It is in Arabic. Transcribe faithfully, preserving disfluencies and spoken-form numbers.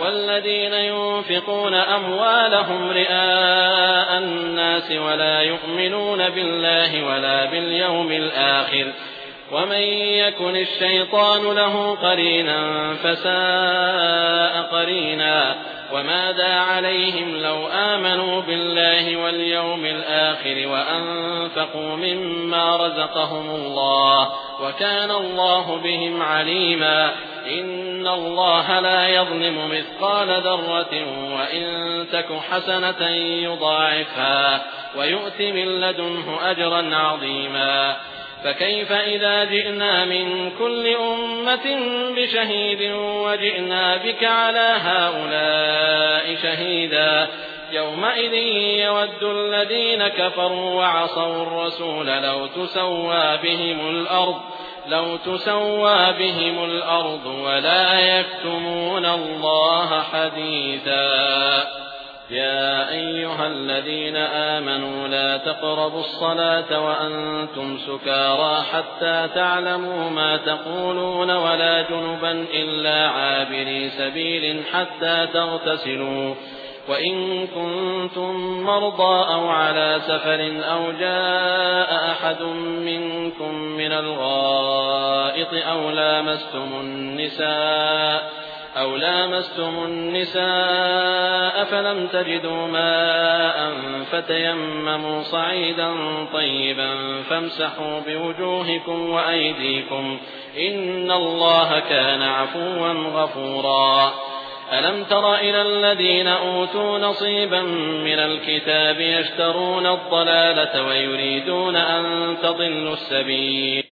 والذين ينفقون أموالهم رئاء الناس ولا يؤمنون بالله ولا باليوم الآخر ومن يكن الشيطان له قرينا فساء قرينا وماذا عليهم لو آمنوا بالله واليوم الآخر وأنفقوا مما رزقهم الله وكان الله بهم عليما إن الله لا يظلم مثقال ذرة وإن تك حسنة يضاعفها ويؤت من لدنه أجرا عظيما فكيف إذا جئنا من كل أمة بشهيد وجئنا بك على هؤلاء شهيدا يومئذ يود الذين كفروا وعصوا الرسول لو تسوى بهم الأرض لو تسوى بهم الأرض ولا يكتمون الله حديثا يا أيها الذين آمنوا لا تقربوا الصلاة وأنتم سكارى حتى تعلموا ما تقولون ولا جنبا إلا عابري سبيل حتى تغتسلوا وإن كنتم مرضى أو على سفر أو جاء أحد منكم من الغائط أو لامستم النساء أو لامستم النساء فلم تجدوا ماء فتيمموا صعيدا طيبا فامسحوا بوجوهكم وأيديكم إن الله كان عفوا غفورا ألم تر إلى الذين أوتوا نصيبا من الكتاب يشترون الضلالة ويريدون أن تضلوا السبيل